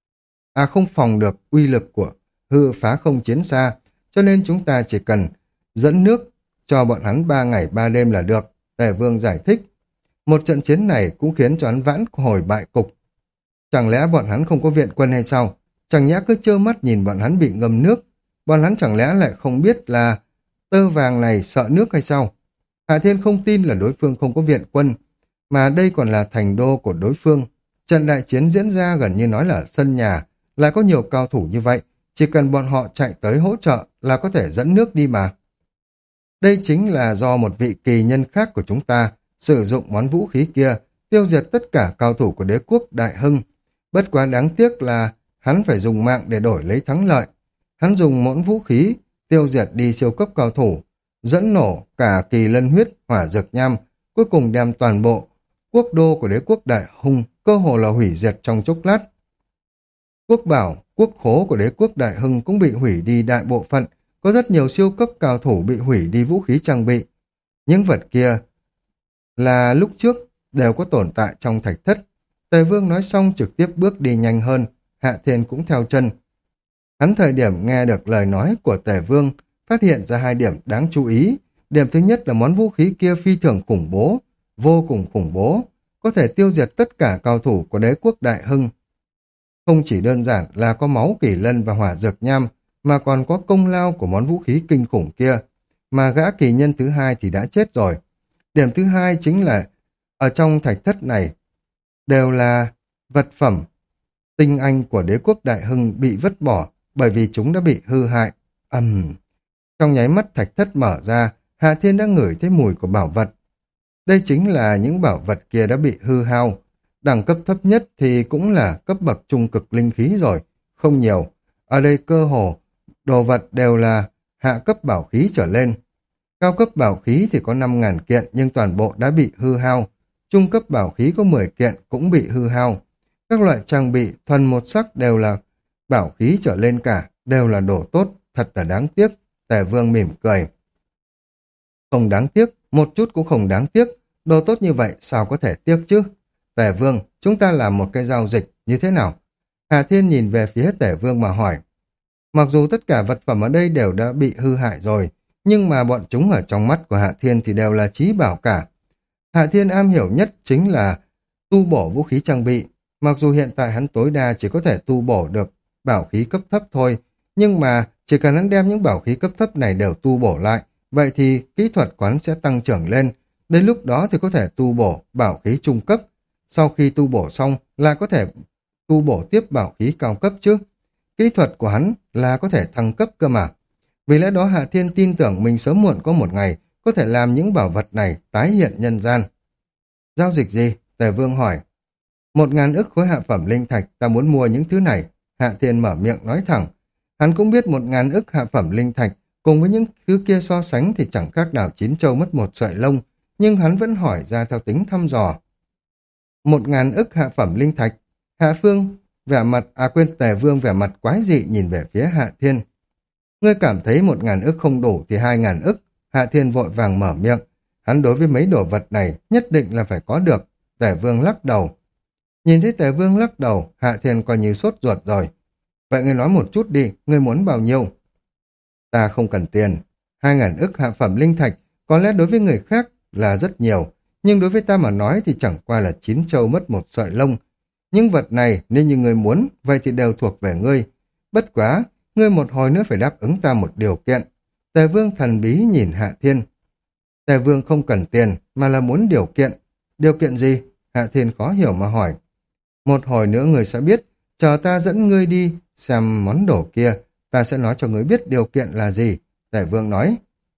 à không phòng được uy lực của hư phá không chiến xa, cho nên chúng ta chỉ cần dẫn nước cho bọn hắn ba ngày ba đêm là được, Tề Vương giải thích. Một trận chiến này cũng khiến cho hắn vãn hồi bại cục. Chẳng lẽ bọn hắn không có viện quân hay sao? Chẳng nhẽ cứ trơ mắt nhìn bọn hắn bị ngâm nước, bọn hắn chẳng lẽ lại không biết là tơ vàng này sợ nước hay sao? Hạ Thiên không tin là đối phương không có viện quân, mà đây còn là thành đô của đối phương. Trận đại chiến diễn ra gần như nói là sân nhà, lại có nhiều cao thủ như vậy, chỉ cần bọn họ chạy tới hỗ trợ là có thể dẫn nước đi mà. Đây chính là do một vị kỳ nhân khác của chúng ta sử dụng món vũ khí kia, tiêu diệt tất cả cao thủ của đế quốc Đại Hưng. Bất quá đáng tiếc là hắn phải dùng mạng để đổi lấy thắng lợi. Hắn dùng món vũ khí tiêu diệt đi siêu cấp cao thủ, dẫn nổ cả kỳ lân huyết, hỏa dược nham, cuối cùng đem toàn bộ quốc đô của đế quốc Đại Hưng cơ hồ là hủy diệt trong chốc lát. Quốc bảo, quốc khố của đế quốc Đại Hưng cũng bị hủy đi đại bộ phận, có rất nhiều siêu cấp cao thủ bị hủy đi vũ khí trang bị. Những vật kia là lúc trước đều có tồn tại trong thạch thất. Tề Vương nói xong trực tiếp bước đi nhanh hơn, Hạ Thiên cũng theo chân. Hắn thời điểm nghe được lời nói của Tề Vương, phát hiện ra hai điểm đáng chú ý. Điểm thứ nhất là món vũ khí kia phi thường khủng bố, vô cùng khủng bố, có thể tiêu diệt tất cả cao thủ của đế quốc Đại Hưng. Không chỉ đơn giản là có máu kỳ lân và hỏa dược nham, mà còn có công lao của món vũ khí kinh khủng kia, mà gã kỳ nhân thứ hai thì đã chết rồi. Điểm thứ hai chính là ở trong thạch thất này đều là vật phẩm tinh anh của đế quốc Đại Hưng bị vứt bỏ bởi vì chúng đã bị hư hại. Ầm! Uhm. Trong nháy mắt thạch thất mở ra, Hạ Thiên đã ngửi thấy mùi của bảo vật. Đây chính là những bảo vật kia đã bị hư hao. Đẳng cấp thấp nhất thì cũng là cấp bậc trung cực linh khí rồi, không nhiều. Ở đây cơ hồ đồ vật đều là hạ cấp bảo khí trở lên. Cao cấp bảo khí thì có năm nghìn kiện nhưng toàn bộ đã bị hư hao. Trung cấp bảo khí có mười kiện cũng bị hư hao. Các loại trang bị thuần một sắc đều là bảo khí trở lên cả, đều là đồ tốt, thật là đáng tiếc. Tề Vương mỉm cười. Không đáng tiếc, một chút cũng không đáng tiếc. Đồ tốt như vậy sao có thể tiếc chứ? Tề Vương, chúng ta làm một cái giao dịch như thế nào? Hà Thiên nhìn về phía Tề Vương mà hỏi. Mặc dù tất cả vật phẩm ở đây đều đã bị hư hại rồi, nhưng mà bọn chúng ở trong mắt của Hạ Thiên thì đều là chí bảo cả. Hạ Thiên am hiểu nhất chính là tu bổ vũ khí trang bị. Mặc dù hiện tại hắn tối đa chỉ có thể tu bổ được bảo khí cấp thấp thôi, nhưng mà chỉ cần hắn đem những bảo khí cấp thấp này đều tu bổ lại, vậy thì kỹ thuật quán sẽ tăng trưởng lên. Đến lúc đó thì có thể tu bổ bảo khí trung cấp. Sau khi tu bổ xong là có thể tu bổ tiếp bảo khí cao cấp chứ. Kỹ thuật của hắn là có thể thăng cấp cơ mà. Vì lẽ đó Hạ Thiên tin tưởng mình sớm muộn có một ngày có thể làm những bảo vật này tái hiện nhân gian. Giao dịch gì? Tề Vương hỏi. Một ngàn ức khối hạ phẩm linh thạch, ta muốn mua những thứ này. Hạ Thiên mở miệng nói thẳng. Hắn cũng biết một ngàn ức hạ phẩm linh thạch cùng với những thứ kia so sánh thì chẳng khác nào chín châu mất một sợi lông, nhưng hắn vẫn hỏi ra theo tính thăm dò. Một ngàn ức hạ phẩm linh thạch. Hạ Phương vẻ mặt, à quên, Tề Vương vẻ mặt quái dị nhìn về phía Hạ Thiên. Ngươi cảm thấy một ngàn ức không đủ thì hai ngàn ức. Hạ Thiên vội vàng mở miệng. Hắn đối với mấy đồ vật này nhất định là phải có được. Tề Vương lắc đầu. Nhìn thấy Tề Vương lắc đầu, Hạ Thiên coi như sốt ruột rồi. Vậy ngươi nói một chút đi, ngươi muốn bao nhiêu? Ta không cần tiền. Hai ngàn ức hạ phẩm linh thạch có lẽ đối với người khác là rất nhiều, nhưng đối với ta mà nói thì chẳng qua là chín châu mất một sợi lông. Những vật này nếu như ngươi muốn, vậy thì đều thuộc về ngươi. Bất quá, ngươi một hồi nữa phải đáp ứng ta một điều kiện. Tề Vương thần bí nhìn Hạ Thiên. Tề Vương không cần tiền, mà là muốn điều kiện. Điều kiện gì? Hạ Thiên khó hiểu mà hỏi. Một hồi nữa ngươi sẽ biết, chờ ta dẫn ngươi đi xem món đồ kia, ta sẽ nói cho ngươi biết điều kiện là gì. Tề Vương nói.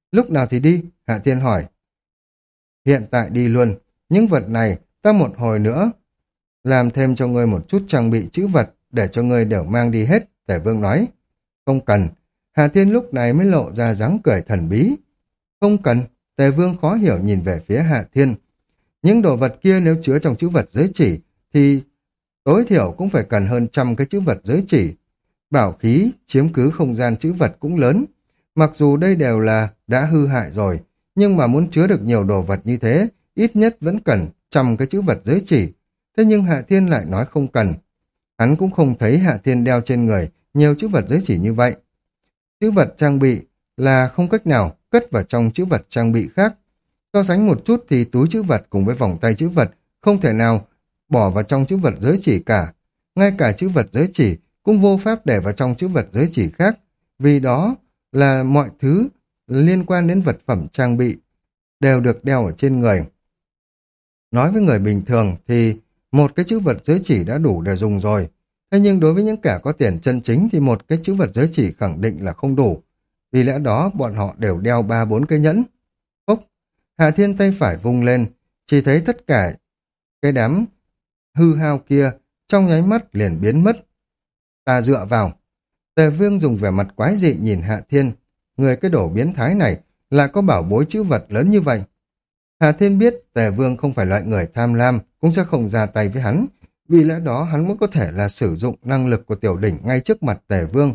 Lúc nào thì đi? Hạ Thiên hỏi. Hiện tại đi luôn. Những vật này, ta một hồi nữa làm thêm cho ngươi một chút trang bị chữ vật để cho ngươi đều mang đi hết, Tề Vương nói. Không cần. Hà Thiên lúc này mới lộ ra dáng cười thần bí. Không cần. Tề Vương khó hiểu nhìn về phía Hạ Thiên. Những đồ vật kia nếu chứa trong chữ vật giới chỉ thì tối thiểu cũng phải cần hơn trăm cái chữ vật giới chỉ. Bảo khí chiếm cứ không gian chữ vật cũng lớn. Mặc dù đây đều là đã hư hại rồi, nhưng mà muốn chứa được nhiều đồ vật như thế, ít nhất vẫn cần trăm cái chữ vật giới chỉ. Thế nhưng Hạ Thiên lại nói không cần. Hắn cũng không thấy Hạ Thiên đeo trên người nhiều chữ vật giới chỉ như vậy. Chữ vật trang bị là không cách nào cất vào trong chữ vật trang bị khác. So sánh một chút thì túi chữ vật cùng với vòng tay chữ vật không thể nào bỏ vào trong chữ vật giới chỉ cả. Ngay cả chữ vật giới chỉ cũng vô pháp để vào trong chữ vật giới chỉ khác. Vì đó là mọi thứ liên quan đến vật phẩm trang bị đều được đeo ở trên người. Nói với người bình thường thì một cái chữ vật giới chỉ đã đủ để dùng rồi. Thế nhưng đối với những kẻ có tiền chân chính thì một cái chữ vật giới chỉ khẳng định là không đủ. Vì lẽ đó bọn họ đều đeo ba bốn cái nhẫn. Phốc, Hạ Thiên tay phải vung lên, chỉ thấy tất cả cái đám hư hao kia trong nháy mắt liền biến mất. Ta dựa vào. Tề Vương dùng vẻ mặt quái dị nhìn Hạ Thiên. Người cái đổ biến thái này là có bảo bối chữ vật lớn như vậy. Hạ Thiên biết Tề Vương không phải loại người tham lam, cũng sẽ không ra tay với hắn. Vì lẽ đó hắn mới có thể là sử dụng năng lực của tiểu đỉnh ngay trước mặt Tề Vương.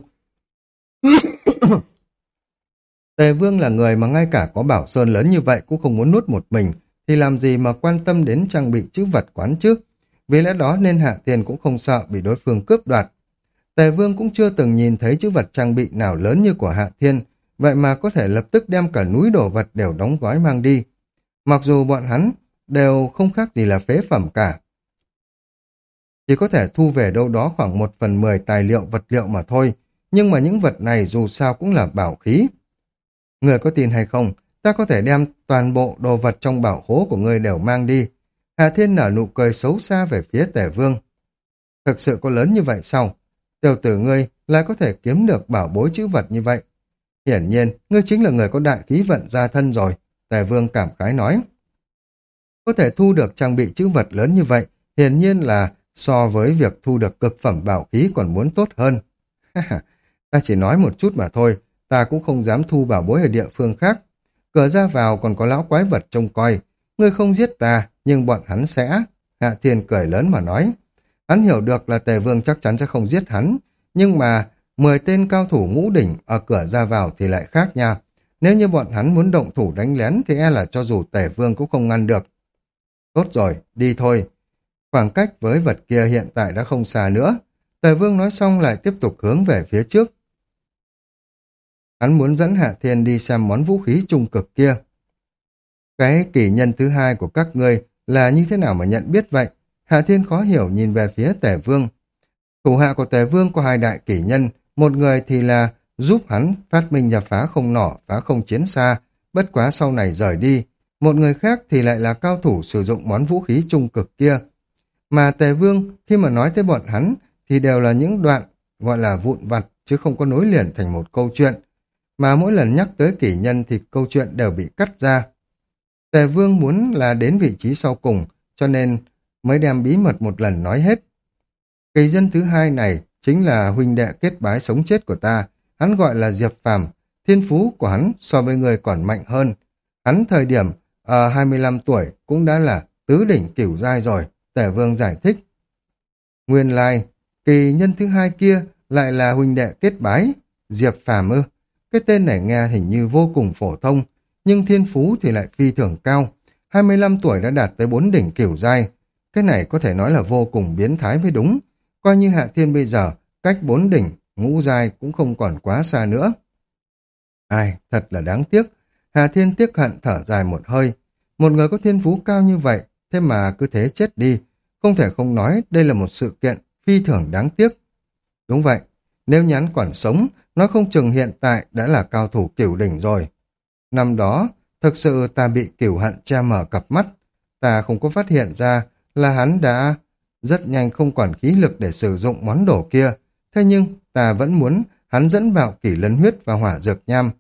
Tề Vương là người mà ngay cả có bảo sơn lớn như vậy cũng không muốn nuốt một mình, thì làm gì mà quan tâm đến trang bị chữ vật quán trước. Vì lẽ đó nên Hạ Thiên cũng không sợ bị đối phương cướp đoạt. Tề Vương cũng chưa từng nhìn thấy chữ vật trang bị nào lớn như của Hạ Thiên, vậy mà có thể lập tức đem cả núi đồ vật đều đóng gói mang đi. Mặc dù bọn hắn đều không khác gì là phế phẩm cả. Chỉ có thể thu về đâu đó khoảng một phần mười tài liệu vật liệu mà thôi, nhưng mà những vật này dù sao cũng là bảo khí. Người có tin hay không, ta có thể đem toàn bộ đồ vật trong bảo khố của ngươi đều mang đi. Hà Thiên nở nụ cười xấu xa về phía Tề Vương. Thực sự có lớn như vậy sao? Tiểu tử ngươi lại có thể kiếm được bảo bối chữ vật như vậy. Hiển nhiên, ngươi chính là người có đại khí vận gia thân rồi, Tề Vương cảm khái nói. Có thể thu được trang bị chữ vật lớn như vậy, hiển nhiên là so với việc thu được cực phẩm bảo khí còn muốn tốt hơn. Ta chỉ nói một chút mà thôi, ta cũng không dám thu bảo bối ở địa phương khác. Cửa ra vào còn có lão quái vật trông coi. Ngươi không giết ta, nhưng bọn hắn sẽ. Hạ Thiên cười lớn mà nói. Hắn hiểu được là Tề Vương chắc chắn sẽ không giết hắn, nhưng mà mười tên cao thủ ngũ đỉnh ở cửa ra vào thì lại khác nha. Nếu như bọn hắn muốn động thủ đánh lén thì e là cho dù Tề Vương cũng không ngăn được. Tốt rồi, đi thôi. Khoảng cách với vật kia hiện tại đã không xa nữa. Tề Vương nói xong lại tiếp tục hướng về phía trước. Hắn muốn dẫn Hạ Thiên đi xem món vũ khí trung cực kia. Cái kỷ nhân thứ hai của các ngươi là như thế nào mà nhận biết vậy? Hạ Thiên khó hiểu nhìn về phía Tề Vương. Thủ hạ của Tề Vương có hai đại kỷ nhân, một người thì là giúp hắn phát minh ra phá không nỏ, phá không chiến xa, bất quá sau này rời đi. Một người khác thì lại là cao thủ sử dụng món vũ khí trung cực kia. Mà Tề Vương khi mà nói tới bọn hắn thì đều là những đoạn gọi là vụn vặt chứ không có nối liền thành một câu chuyện. Mà mỗi lần nhắc tới kỷ nhân thì câu chuyện đều bị cắt ra. Tề Vương muốn là đến vị trí sau cùng, cho nên mới đem bí mật một lần nói hết. Kỳ dân thứ hai này chính là huynh đệ kết bái sống chết của ta, hắn gọi là Diệp Phàm, thiên phú của hắn so với người còn mạnh hơn. Hắn thời điểm ở hai mươi lăm tuổi cũng đã là tứ đỉnh cửu giai rồi, Tề Vương giải thích. Nguyên lai, kỳ nhân thứ hai kia lại là huynh đệ kết bái, Diệp Phàm ư. Cái tên này nghe hình như vô cùng phổ thông, nhưng thiên phú thì lại phi thường cao. hai mươi lăm tuổi đã đạt tới bốn đỉnh cửu giai. Cái này có thể nói là vô cùng biến thái mới đúng. Coi như Hạ Thiên bây giờ, cách bốn đỉnh, ngũ giai cũng không còn quá xa nữa. Ai, thật là đáng tiếc. Hạ Thiên tiếc hận thở dài một hơi. Một người có thiên phú cao như vậy, thế mà cứ thế chết đi. Không thể không nói đây là một sự kiện phi thường đáng tiếc. Đúng vậy, nếu nhắn còn sống, nó không chừng hiện tại đã là cao thủ cửu đỉnh rồi. Năm đó, thực sự ta bị cửu hận che mở cặp mắt. Ta không có phát hiện ra là hắn đã rất nhanh không còn khí lực để sử dụng món đồ kia. Thế nhưng ta vẫn muốn hắn dẫn vào kỷ lân huyết và hỏa dược nham.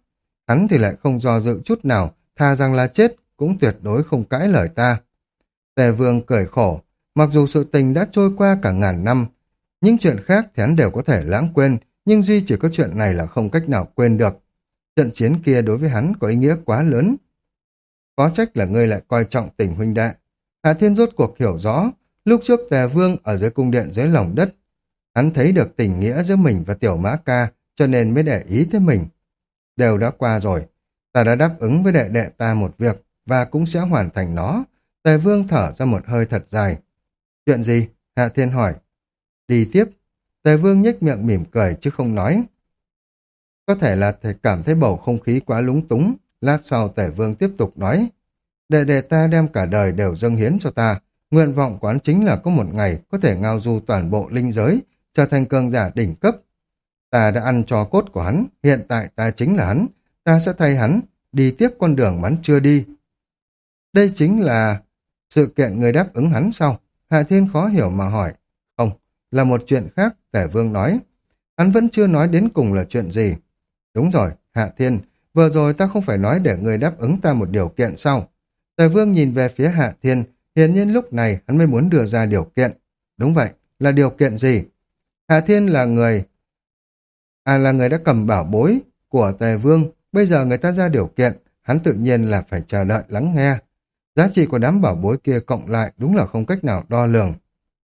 Hắn thì lại không do dự chút nào, tha rằng là chết, cũng tuyệt đối không cãi lời ta. Tề Vương cười khổ, mặc dù sự tình đã trôi qua cả ngàn năm, những chuyện khác thì hắn đều có thể lãng quên, nhưng duy chỉ có chuyện này là không cách nào quên được. Trận chiến kia đối với hắn có ý nghĩa quá lớn. Có trách là ngươi lại coi trọng tình huynh đệ. Hạ Thiên rốt cuộc hiểu rõ, lúc trước Tề Vương ở dưới cung điện dưới lòng đất, hắn thấy được tình nghĩa giữa mình và Tiểu Mã Ca, cho nên mới để ý tới mình. Đều đã qua rồi, ta đã đáp ứng với đệ đệ ta một việc, và cũng sẽ hoàn thành nó. Tề Vương thở ra một hơi thật dài. Chuyện gì? Hạ Thiên hỏi. Đi tiếp. Tề Vương nhếch miệng mỉm cười chứ không nói. Có thể là thầy cảm thấy bầu không khí quá lúng túng. Lát sau Tề Vương tiếp tục nói. Đệ đệ ta đem cả đời đều dâng hiến cho ta. Nguyện vọng của hắn chính là có một ngày có thể ngao du toàn bộ linh giới, trở thành cường giả đỉnh cấp. Ta đã ăn trò cốt của hắn, hiện tại ta chính là hắn. Ta sẽ thay hắn, đi tiếp con đường mà hắn chưa đi. Đây chính là sự kiện người đáp ứng hắn sao? Hạ Thiên khó hiểu mà hỏi. Không, là một chuyện khác, Tề Vương nói. Hắn vẫn chưa nói đến cùng là chuyện gì. Đúng rồi, Hạ Thiên, vừa rồi ta không phải nói để người đáp ứng ta một điều kiện sao? Tề Vương nhìn về phía Hạ Thiên, hiển nhiên lúc này hắn mới muốn đưa ra điều kiện. Đúng vậy, là điều kiện gì? Hạ Thiên là người... À là người đã cầm bảo bối của Tề Vương, bây giờ người ta ra điều kiện, hắn tự nhiên là phải chờ đợi lắng nghe. Giá trị của đám bảo bối kia cộng lại đúng là không cách nào đo lường.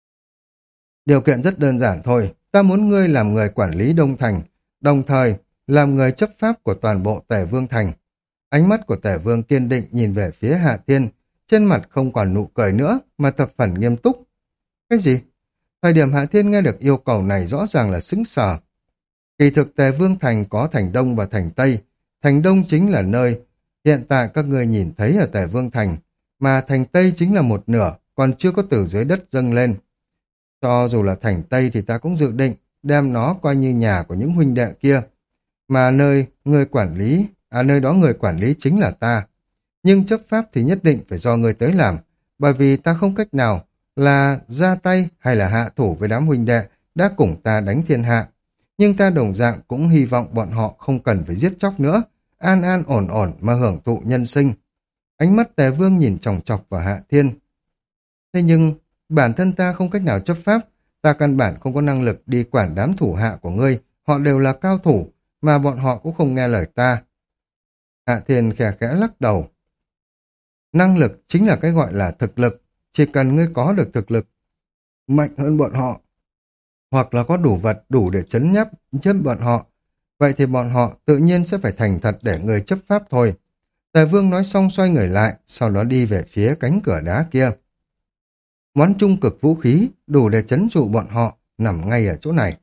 Điều kiện rất đơn giản thôi, ta muốn ngươi làm người quản lý Đông Thành, đồng thời làm người chấp pháp của toàn bộ Tề Vương Thành. Ánh mắt của Tề Vương kiên định nhìn về phía Hạ Thiên, trên mặt không còn nụ cười nữa mà thập phần nghiêm túc. Cái gì? Thời điểm Hạ Thiên nghe được yêu cầu này rõ ràng là sững sờ. Kỳ thực Tề Vương Thành có thành Đông và thành Tây. Thành Đông chính là nơi hiện tại các ngươi nhìn thấy ở Tề Vương Thành, mà thành Tây chính là một nửa, còn chưa có từ dưới đất dâng lên. Cho dù là thành Tây thì ta cũng dự định đem nó coi như nhà của những huynh đệ kia, mà nơi người quản lý, à nơi đó người quản lý chính là ta. Nhưng chấp pháp thì nhất định phải do người tới làm, bởi vì ta không cách nào là ra tay hay là hạ thủ với đám huynh đệ đã cùng ta đánh thiên hạ. Nhưng ta đồng dạng cũng hy vọng bọn họ không cần phải giết chóc nữa, an an ổn ổn mà hưởng thụ nhân sinh. Ánh mắt Tề Vương nhìn chòng chọc vào Hạ Thiên. Thế nhưng, bản thân ta không cách nào chấp pháp, ta căn bản không có năng lực đi quản đám thủ hạ của ngươi, họ đều là cao thủ, mà bọn họ cũng không nghe lời ta. Hạ Thiên khẽ khẽ lắc đầu. Năng lực chính là cái gọi là thực lực, chỉ cần ngươi có được thực lực mạnh hơn bọn họ, hoặc là có đủ vật đủ để chấn nháp chấp bọn họ, vậy thì bọn họ tự nhiên sẽ phải thành thật để người chấp pháp thôi. Tề Vương nói xong xoay người lại, sau đó đi về phía cánh cửa đá kia. Món trung cực vũ khí đủ để chấn trụ bọn họ nằm ngay ở chỗ này.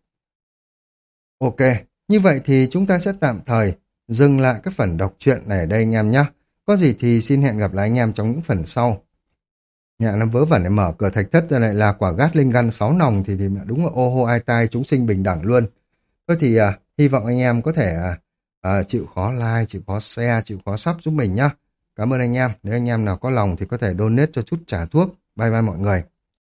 Ok, như vậy thì chúng ta sẽ tạm thời dừng lại cái phần đọc truyện này ở đây anh em nhé. Có gì thì xin hẹn gặp lại anh em trong những phần sau. Nhà nó vớ vẩn để mở cửa thạch thất ra lại là quả Gatling gun sáu nòng thì, thì đúng là ô hô ai tai chúng sinh bình đẳng luôn. Thôi thì à, hy vọng anh em có thể à, à, chịu khó like, chịu khó share, chịu khó sub giúp mình nhá. Cảm ơn anh em. Nếu anh em nào có lòng thì có thể donate cho chút trả thuốc. Bye bye mọi người.